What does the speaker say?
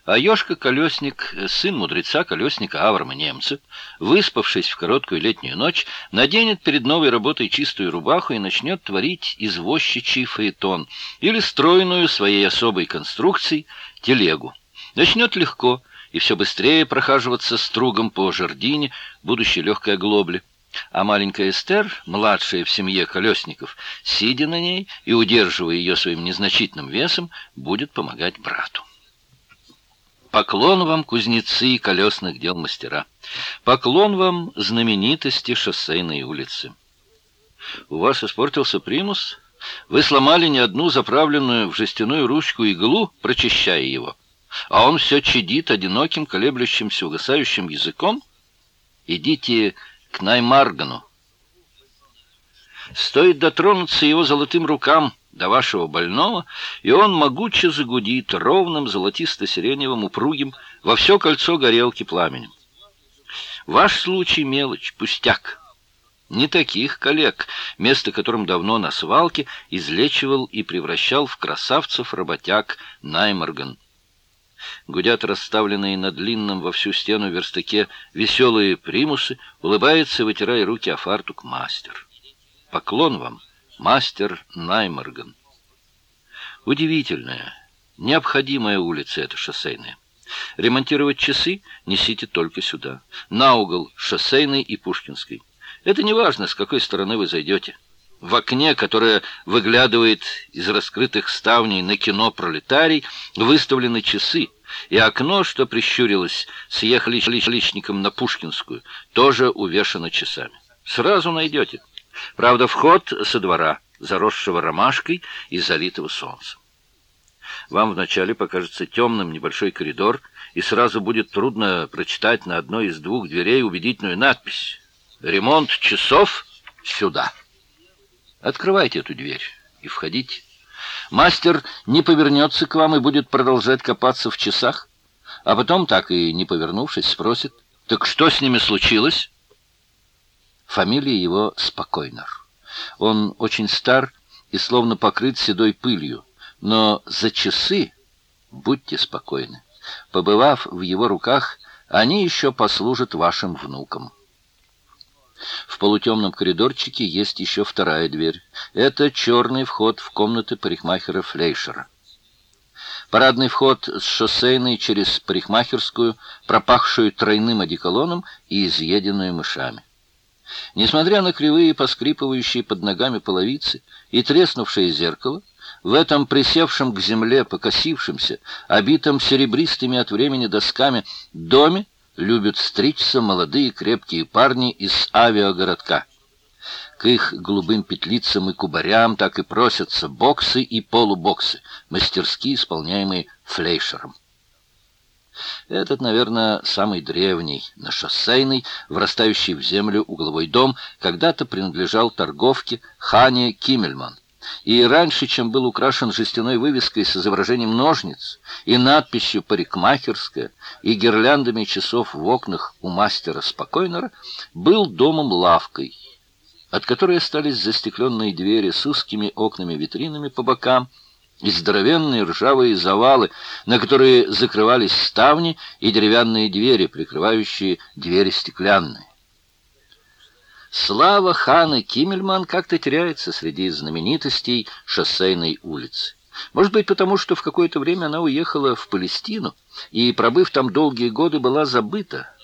А Ёшка-колесник, сын мудреца-колесника Аврама Немца, выспавшись в короткую летнюю ночь, наденет перед новой работой чистую рубаху и начнет творить извозчичий фаэтон или стройную своей особой конструкцией телегу. Начнет легко и все быстрее прохаживаться стругом по жердине будущей легкой оглобли. А маленькая Эстер, младшая в семье колесников, сидя на ней и удерживая ее своим незначительным весом, будет помогать брату. Поклон вам, кузнецы колесных дел мастера! Поклон вам, знаменитости шоссейной улицы! У вас испортился примус? Вы сломали не одну заправленную в жестяную ручку иглу, прочищая его, а он все чадит одиноким, колеблющимся, угасающим языком? Идите к Наймаргану. Стоит дотронуться его золотым рукам до вашего больного, и он могуче загудит ровным золотисто-сиреневым упругим во все кольцо горелки пламенем. Ваш случай мелочь, пустяк. Не таких коллег, место которым давно на свалке излечивал и превращал в красавцев работяг Наймарган. Гудят расставленные на длинном во всю стену верстаке веселые примусы, улыбается, вытирая руки о фартук, мастер. Поклон вам, мастер Наймарган. Удивительная, необходимая улица эта шоссейная. Ремонтировать часы несите только сюда, на угол Шоссейной и Пушкинской. Это не важно, с какой стороны вы зайдете. В окне, которое выглядывает из раскрытых ставней на кино «Пролетарий», выставлены часы, и окно, что прищурилось, съехали личником на Пушкинскую, тоже увешано часами. Сразу найдете. Правда, вход со двора, заросшего ромашкой и залитого солнцем. Вам вначале покажется темным небольшой коридор, и сразу будет трудно прочитать на одной из двух дверей убедительную надпись «Ремонт часов сюда». Открывайте эту дверь и входите. Мастер не повернется к вам и будет продолжать копаться в часах, а потом, так и не повернувшись, спросит: «Так что с ними случилось?» Фамилия его Спокойнер. Он очень стар и словно покрыт седой пылью, но за часы будьте спокойны. Побывав в его руках, они еще послужат вашим внукам. В полутемном коридорчике есть еще вторая дверь. Это черный вход в комнаты парикмахера Флейшера. Парадный вход с Шоссейной через парикмахерскую, пропахшую тройным одеколоном и изъеденную мышами. Несмотря на кривые, поскрипывающие под ногами половицы и треснувшее зеркало, в этом присевшем к земле, покосившемся, обитом серебристыми от времени досками доме любят стричься молодые крепкие парни из авиагородка. К их голубым петлицам и кубарям так и просятся боксы и полубоксы, мастерски исполняемые Флейшером. Этот, наверное, самый древний на Шоссейной, врастающий в землю угловой дом, когда-то принадлежал торговке Хане Киммельман. И раньше, чем был украшен жестяной вывеской с изображением ножниц и надписью «Парикмахерская» и гирляндами часов в окнах у мастера Спокойнера, был домом-лавкой, от которой остались застекленные двери с узкими окнами-витринами по бокам и здоровенные ржавые завалы, на которые закрывались ставни и деревянные двери, прикрывающие двери стеклянные. Слава Ханы Киммельман как-то теряется среди знаменитостей Шоссейной улицы. Может быть, потому что в какое-то время она уехала в Палестину и, пробыв там долгие годы, была забыта.